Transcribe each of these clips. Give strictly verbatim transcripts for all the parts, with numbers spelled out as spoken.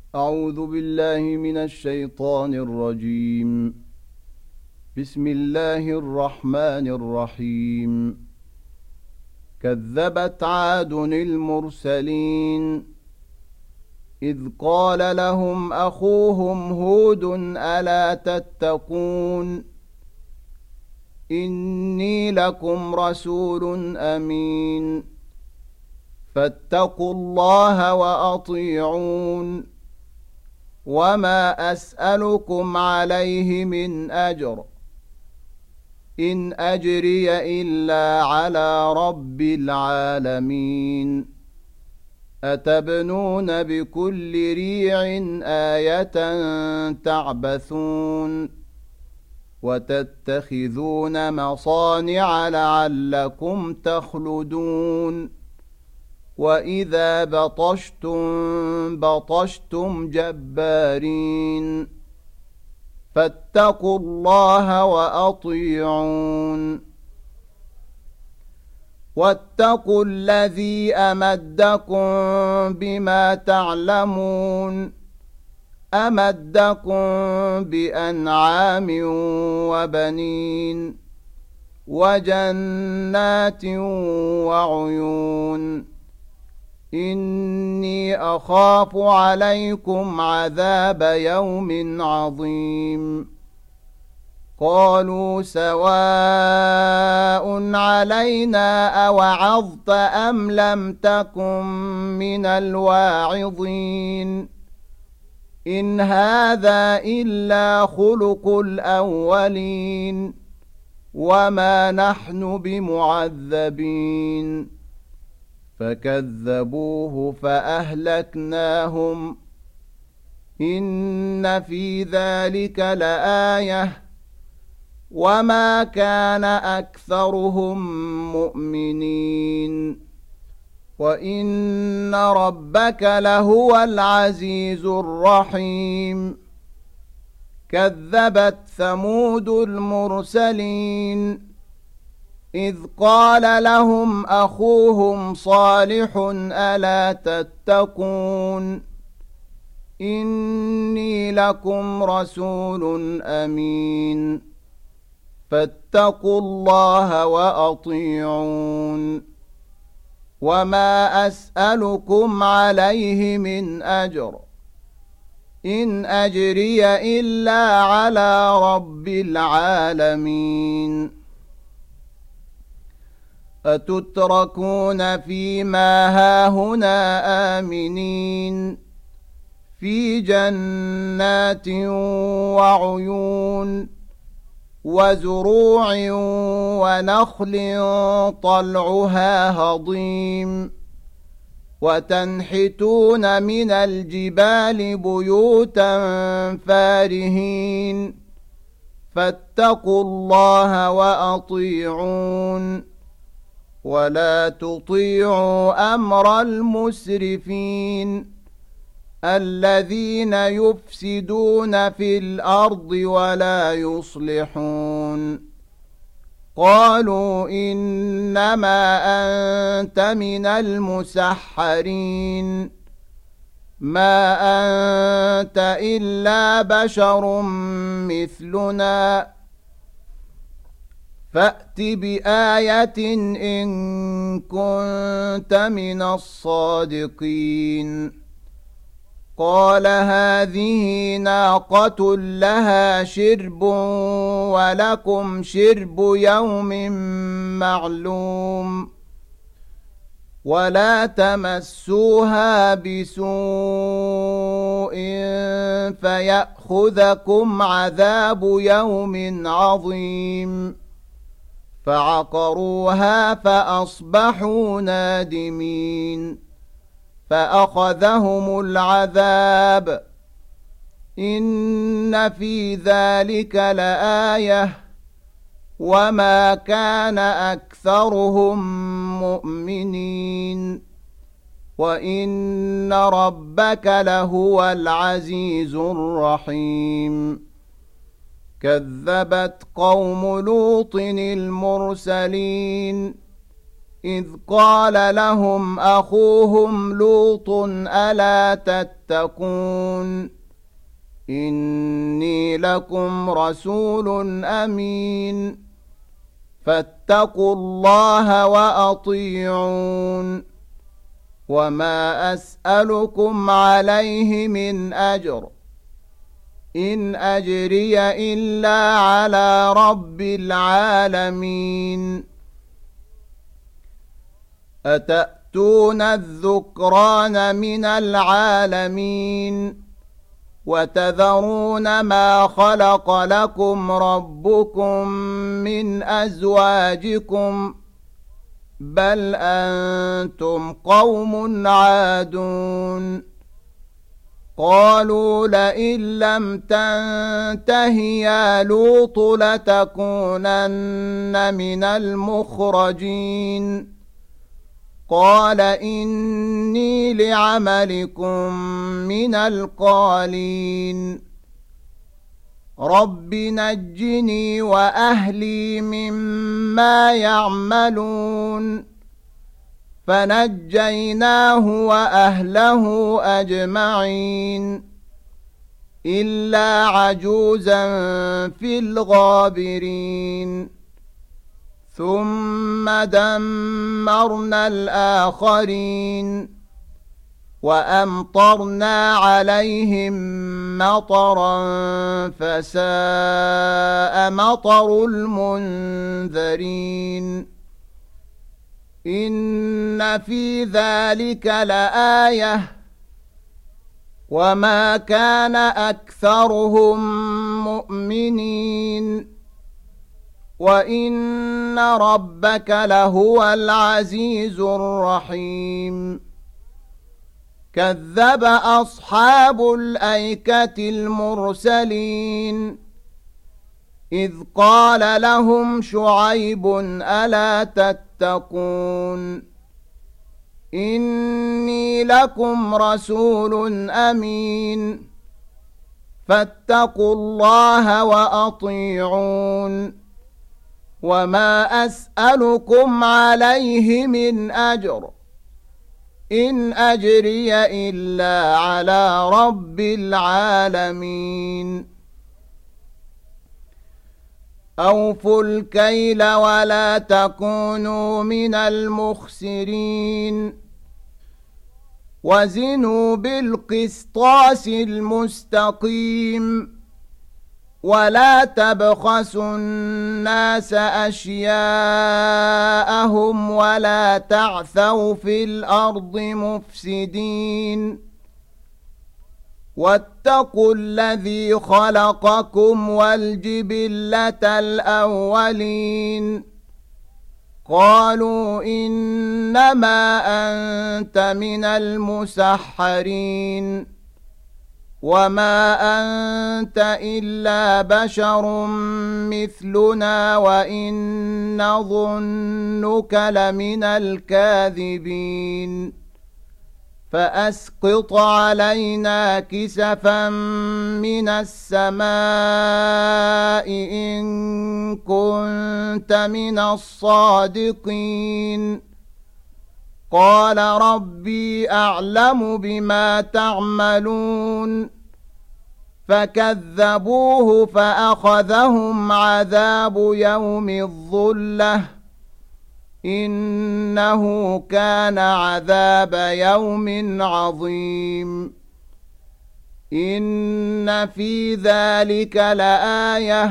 أعوذ بالله من الشيطان الرجيم. بسم الله الرحمن الرحيم. كذبت عاد المرسلين إذ قال لهم أخوهم هود ألا تتقون إني لكم رسول أمين فاتقوا الله وأطيعون وما أسألكم عليه من أجر إن أجري إلا على رب العالمين أتبنون بكل ريع آية تعبثون وتتخذون مصانع لعلكم تخلدون وإذا بطشتم بطشتم جبارين فاتقوا الله وأطيعون واتقوا الذي أمدكم بما تعلمون أمدكم بأنعام وبنين وجنات وعيون إني أخاف عليكم عذاب يوم عظيم قالوا سواء علينا أوعظت أم لم تكن من الواعظين إن هذا إلا خلق الأولين وما نحن بمعذبين فكذبوه فأهلكناهم إن في ذلك لآية وما كان أكثرهم مؤمنين وإن ربك لهو العزيز الرحيم كذبت ثمود المرسلين إذ قال لهم أخوهم صالح ألا تتقون إني لكم رسول أمين فاتقوا الله وأطيعون وما أسألكم عليه من أجر إن أجري إلا على رب العالمين أتتركون فيما هاهنا آمنين في جنات وعيون وزروع ونخل طلعها هضيم وتنحتون من الجبال بيوتا فارهين فاتقوا الله وأطيعون ولا تطيعوا أمر المسرفين الذين يفسدون في الأرض ولا يصلحون قالوا إنما أنت من المسحرين ما أنت إلا بشر مثلنا فأت بآية إن كنت من الصادقين قال هذه ناقة لها شرب ولكم شرب يوم معلوم ولا تمسوها بسوء فيأخذكم عذاب يوم عظيم فعقروها فأصبحوا نادمين فأخذهم العذاب إن في ذلك لآية وما كان أكثرهم مؤمنين وإن ربك لهو العزيز الرحيم كذبت قوم لوط المرسلين إذ قال لهم أخوهم لوط ألا تتقون إني لكم رسول أمين فاتقوا الله وأطيعون وما أسألكم عليه من أجر إن أجري إلا على رب العالمين أتأتون الذكران من العالمين وتذرون ما خلق لكم ربكم من أزواجكم بل أنتم قوم عادون قالوا لئن لم تنته يا لوط لتكونن من المخرجين قال إني لعملكم من القالين رب نجني وأهلي مما يعملون فنجيناه وأهله أجمعين إلا عجوزا في الغابرين ثم دمرنا الآخرين وأمطرنا عليهم مطرا فساء مطر المنذرين إن في ذلك لآية وما كان أكثرهم مؤمنين وإن ربك لهو العزيز الرحيم كذب أصحاب الأيكة المرسلين إذ قال لهم شعيب ألا تتقون إني لكم رسول أمين فاتقوا الله وأطيعون وما أسألكم عليه من أجر إن أجري إلا على رب العالمين أوفوا الكيل ولا تكونوا من المخسرين وزنوا بالقسطاس المستقيم ولا تبخسوا الناس أشياءهم ولا تعثوا في الأرض مفسدين واتقوا الذي خلقكم والجبلة الأولين قالوا إنما أنت من المسحرين وما أنت إلا بشر مثلنا وإن نظنك لمن الكاذبين فأسقط علينا كسفا من السماء إن كنت من الصادقين قال ربي أعلم بما تعملون فكذبوه فأخذهم عذاب يوم الظلة إنه كان عذاب يوم عظيم إن في ذلك لآية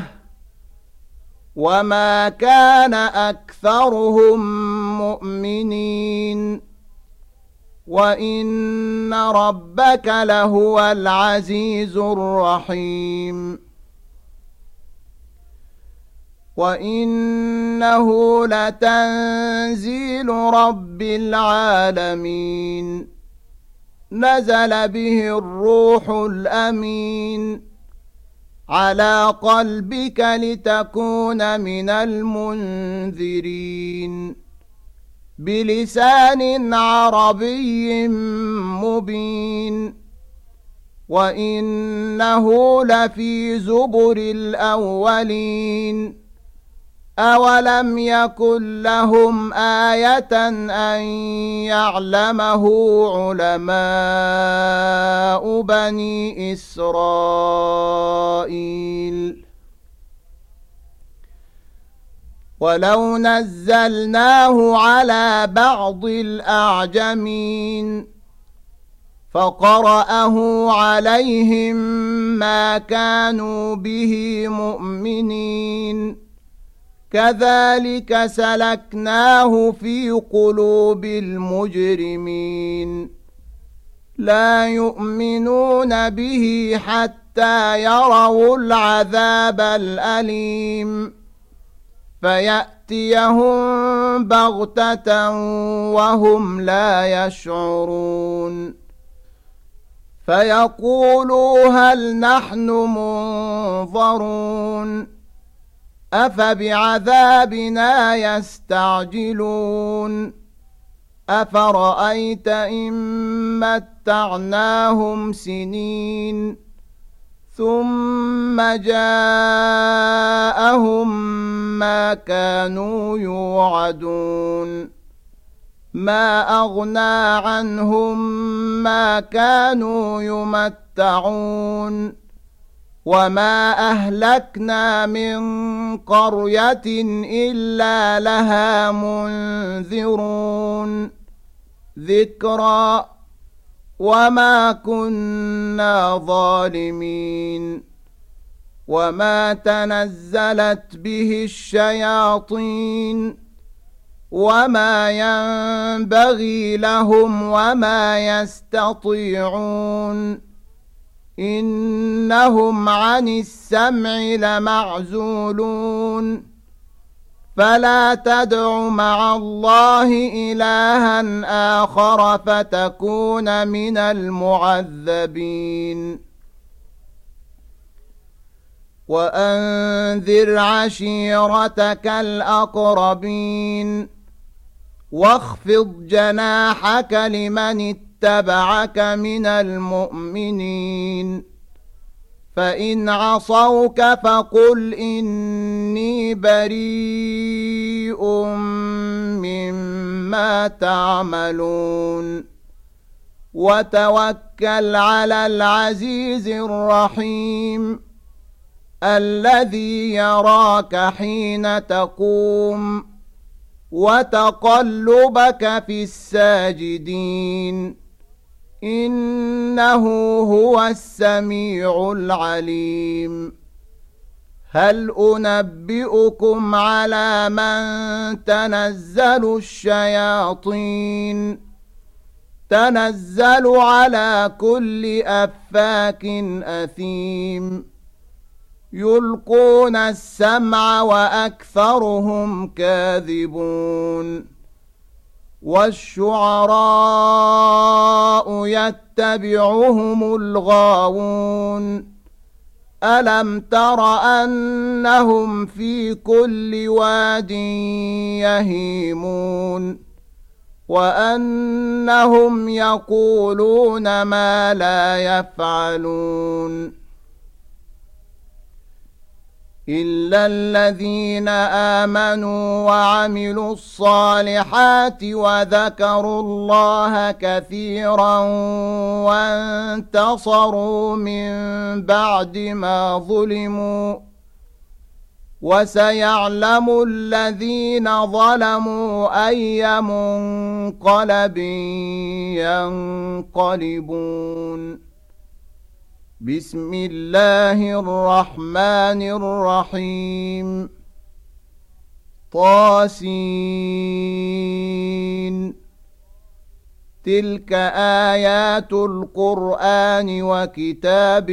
وما كان أكثرهم مؤمنين وإن ربك لهو العزيز الرحيم وإنه لتنزيل رب العالمين نزل به الروح الأمين على قلبك لتكون من المنذرين بلسان عربي مبين وإنه لفي زبر الأولين أولم يكن لهم آية أن يعلمه علماء بني إسرائيل ولو نزلناه على بعض الأعجمين فقرأه عليهم ما كانوا به مؤمنين كذلك سلكناه في قلوب المجرمين لا يؤمنون به حتى يروا العذاب الأليم فيأتيهم بغتة وهم لا يشعرون فيقولوا هل نحن منظرون أفبعذابنا يستعجلون أفرأيت إن متعناهم سنين ثم جاءهم ما كانوا يوعدون ما أغنى عنهم ما كانوا يمتعون وما أهلكنا من قرية إلا لها منذرون ذكرى وما كنا ظالمين وما تنزلت به الشياطين وما ينبغي لهم وما يستطيعون إنهم عن السمع لمعزولون فلا تدع مع الله إلها آخر فتكون من المعذبين وأنذر عشيرتك الأقربين واخفض جناحك لمن اتبعك من المؤمنين فإن عصوك فقل إني بريء مما تعملون وتوكل على العزيز الرحيم الذي يراك حين تقوم وتقلبك في الساجدين إنه هو السميع العليم هل أنبئكم على من تنزل الشياطين تنزل على كل أفاك أثيم يلقون السمع وأكثرهم كاذبون والشعراء يتبعهم الغاوون ألم تر أنهم في كل واد يهيمون وأنهم يقولون ما لا يفعلون إلا الذين آمنوا وعملوا الصالحات وذكروا الله كثيرا وانتصروا من بعد ما ظلموا وسيعلم الذين ظلموا أي منقلب ينقلبون بسم الله الرحمن الرحيم طاسين تلك آيات القرآن وكتاب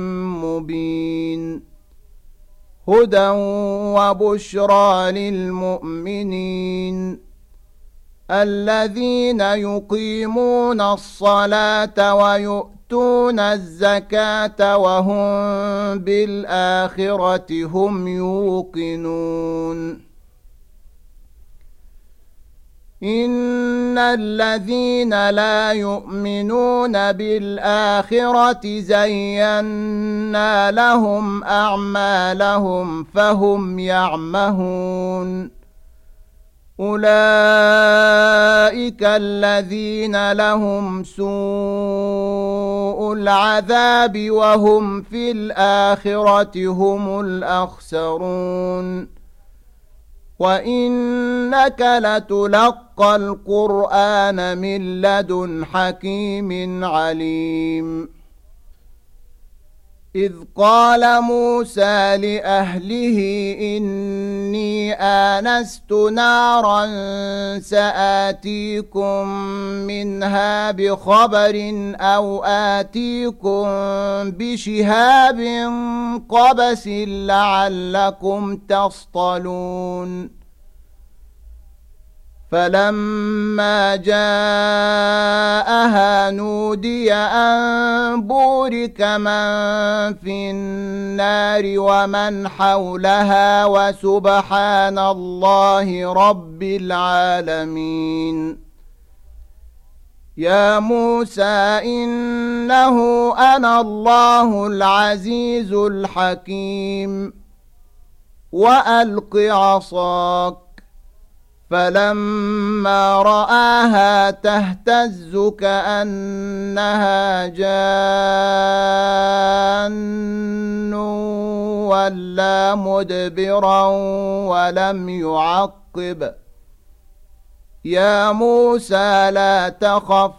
مبين هدى وبشرى للمؤمنين الذين يقيمون الصلاة ويؤتون الزكاة وهم بالآخرة هم يوقنون إن الذين لا يؤمنون بالآخرة زينا لهم أعمالهم فهم يعمهون أولئك الذين لهم سوء العذاب وهم في الآخرة هم الأخسرون وإنك لتلقى القرآن من لدن حكيم عليم إذ قال موسى لأهله إني آنست نارا سآتيكم منها بخبر أو آتيكم بشهاب قبس لعلكم تصطلون فلما جاءها نودي أن بورك من في النار ومن حولها وسبحان الله رب العالمين يا موسى إنه أنا الله العزيز الحكيم وألق عصاك فلما رآها تهتز كأنها جان ولا مدبرا ولم يعقب يا موسى لا تخف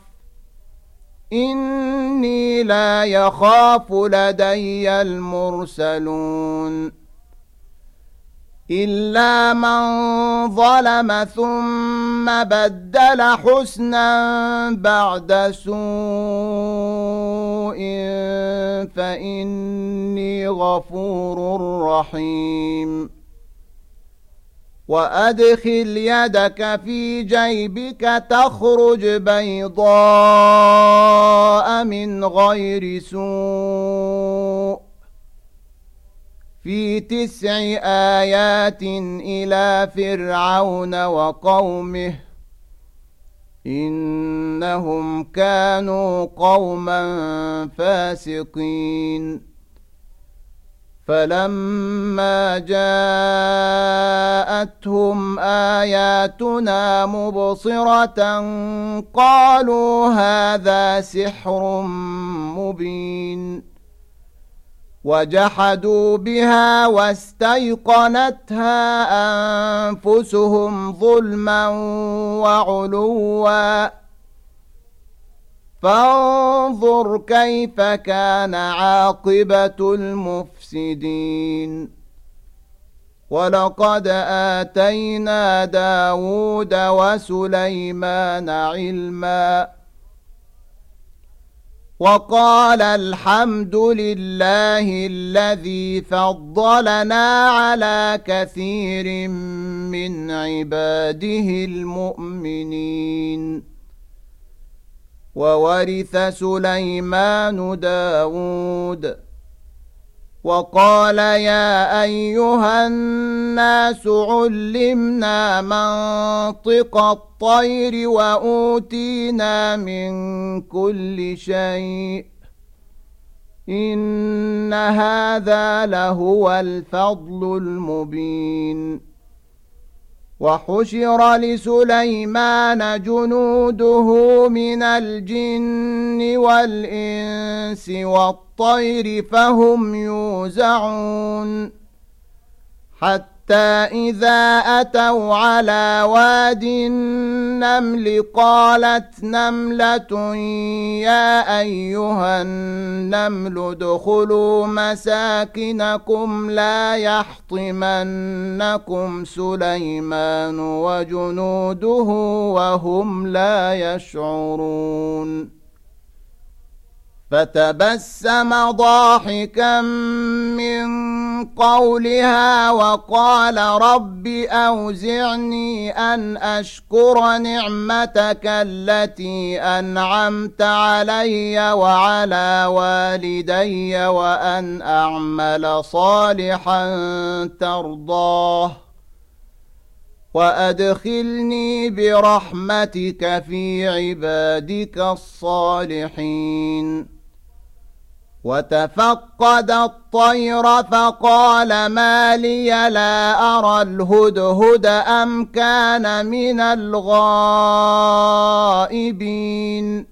إني لا يخاف لدي المرسلون إلا من ظلم ثم بدل حسنا بعد سوء فإني غفور رحيم وأدخل يدك في جيبك تخرج بيضاء من غير سوء في تسع آيات إلى فرعون وقومه إنهم كانوا قوما فاسقين فلما جاءتهم آياتنا مبصرة قالوا هذا سحر مبين وجحدوا بها واستيقنتها أنفسهم ظلما وعلوا فانظر كيف كان عاقبة المفسدين ولقد آتينا داود وسليمان علما وقال الحمد لله الذي فضلنا على كثير من عباده المؤمنين وورث سليمان داود وقال يا أيها الناس علمنا منطق الطير وأوتينا من كل شيء إن هذا لهو الفضل المبين وحشر لسليمان جنوده من الجن والإنس والطير فهم يوزعون حتى إذا أتوا على واد النمل قالت نملة يا أيها النمل ادخلوا مساكنكم لا يحطمنكم سليمان وجنوده وهم لا يشعرون فتبسم ضاحكا من قولها وقال رب أوزعني أن أشكر نعمتك التي أنعمت علي وعلى والدي وأن أعمل صالحا ترضاه وأدخلني برحمتك في عبادك الصالحين. وتفقد الطير فقال ما لي لا أرى الهدهد أم كان من الغائبين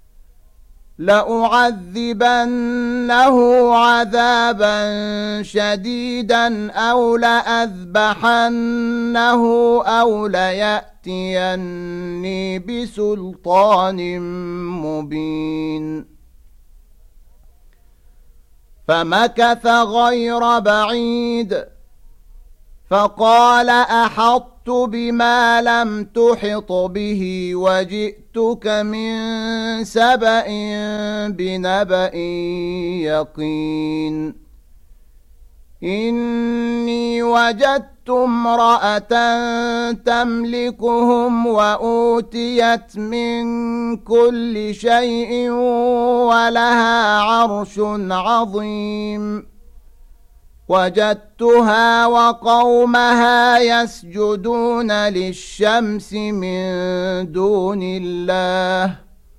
لأعذبنه عذابا شديدا أو لأذبحنه أو ليأتيني بسلطان مبين. فمكث غير بعيد فقال أحطت بما لم تحط به وجئتك من سبأ بنبأ يقين. إني وجدت امرأة تملكهم وأوتيت من كل شيء ولها عرش عظيم. وجدتها وقومها يسجدون للشمس من دون الله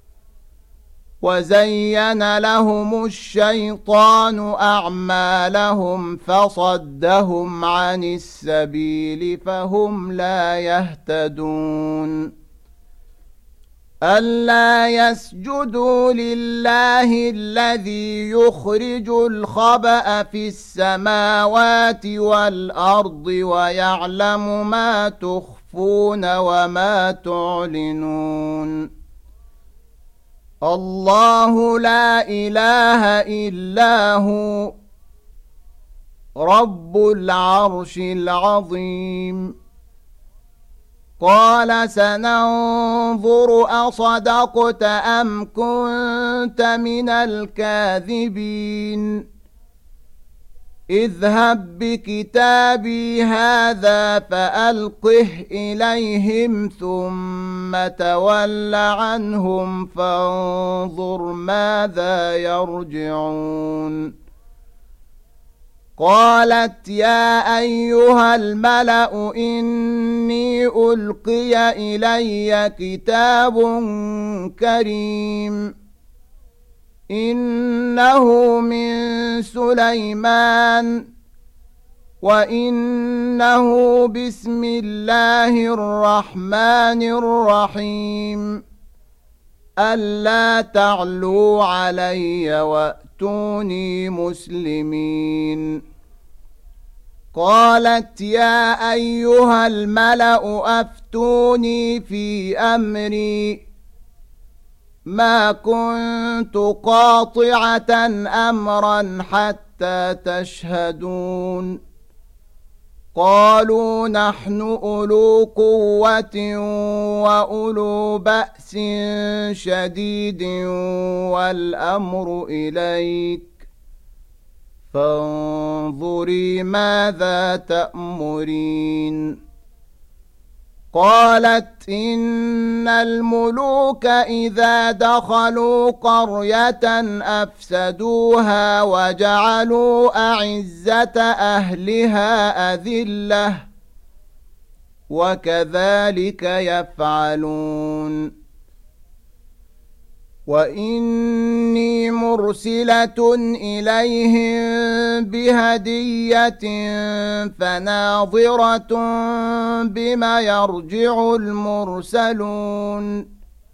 وزين لهم الشيطان أعمالهم فصدهم عن السبيل فهم لا يهتدون. ألا يسجدوا لله الذي يخرج الخبأ في السماوات والأرض ويعلم ما تخفون وما تعلنون. الله لا إله إلا هو رب العرش العظيم. قال سننظر أصدقت أم كنت من الكاذبين. اذهب بكتابي هذا فألقه إليهم ثم تول عنهم فانظر ماذا يرجعون. قالت يا أيها الملأ إني ألقي إلي كتاب كريم إنه من سليمان وإنه بسم الله الرحمن الرحيم ألا تعلوا علي وأتوني مسلمين. قالت يا أيها الملأ أفتوني في أمري ما كنت قاطعة أمرا حتى تشهدون. قالوا نحن أولو قوة وأولو بأس شديد والأمر إليك فانظري ماذا تأمرين. قالت إن الملوك إذا دخلوا قرية أفسدوها وجعلوا أعزة أهلها أذلة وكذلك يفعلون. وإني مرسلة إليهم بهدية فناظرة بما يرجع المرسلون.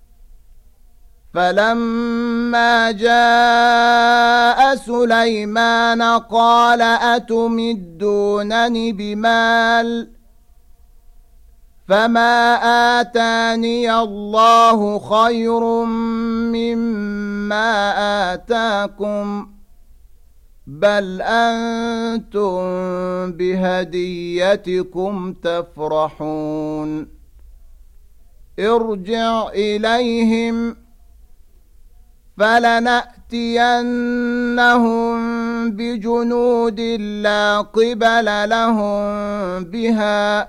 فلما جاء سليمان قال أتمدونني بمال فما آتاني الله خير مما آتاكم بل أنتم بهديتكم تفرحون. ارجع إليهم فلنأتينهم بجنود لا قبل لهم بها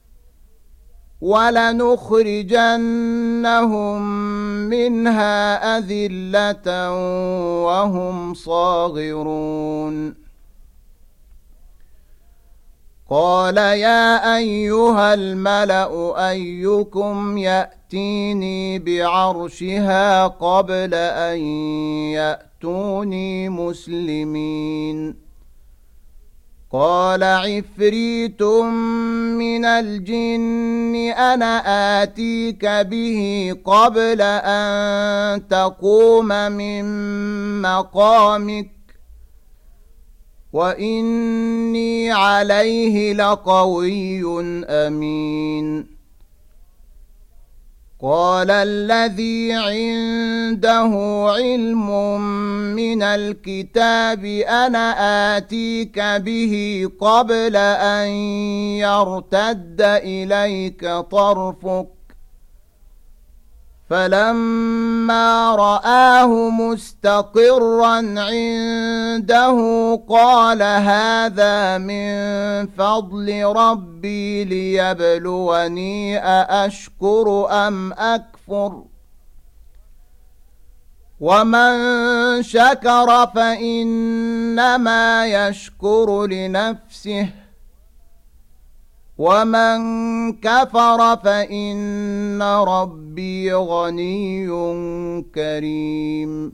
ولنخرجنهم منها أذلة وهم صاغرون. قال يا أيها الملأ أيكم يأتيني بعرشها قبل أن يأتوني مسلمين قال عفريت من الجن أنا آتيك به قبل أن تقوم من مقامك وإني عليه لقوي أمين قال الذي عنده علم من الكتاب أنا آتيك به قبل أن يرتد إليك طرفك فلما رآه مستقرا عنده قال هذا من فضل ربي ليبلوني أأشكر أم أكفر ومن شكر فإنما يشكر لنفسه ومن كفر فإن ربي غني كريم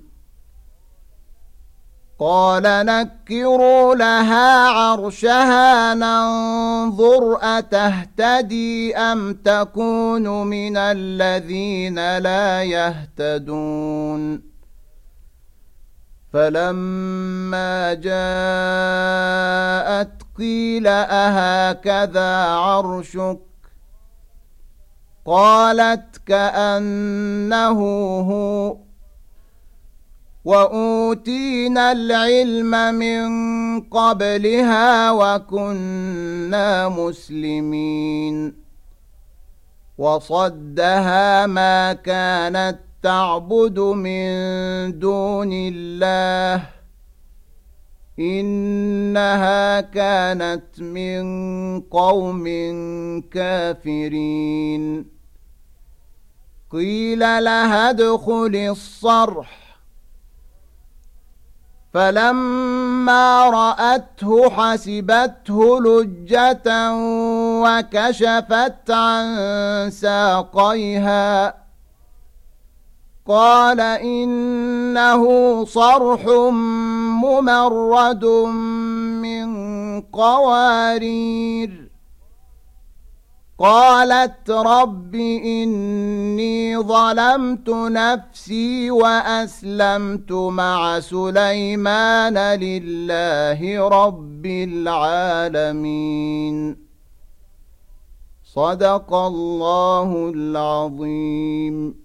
قال نكروا لها عرشها ننظر أتهتدي أم تكون من الذين لا يهتدون فلما جاءت قيل أهكذا عرشك قالت كأنه هو وأوتينا العلم من قبلها وكنا مسلمين وصدها ما كانت تعبد من دون الله إنها كانت من قوم كافرين قيل لها ادخل الصرح فلما رأته حسبته لجة وكشفت عن ساقيها قال إنه صرح ممرد من قوارير قالت رب إني ظلمت نفسي وأسلمت مع سليمان لله رب العالمين صدق الله العظيم.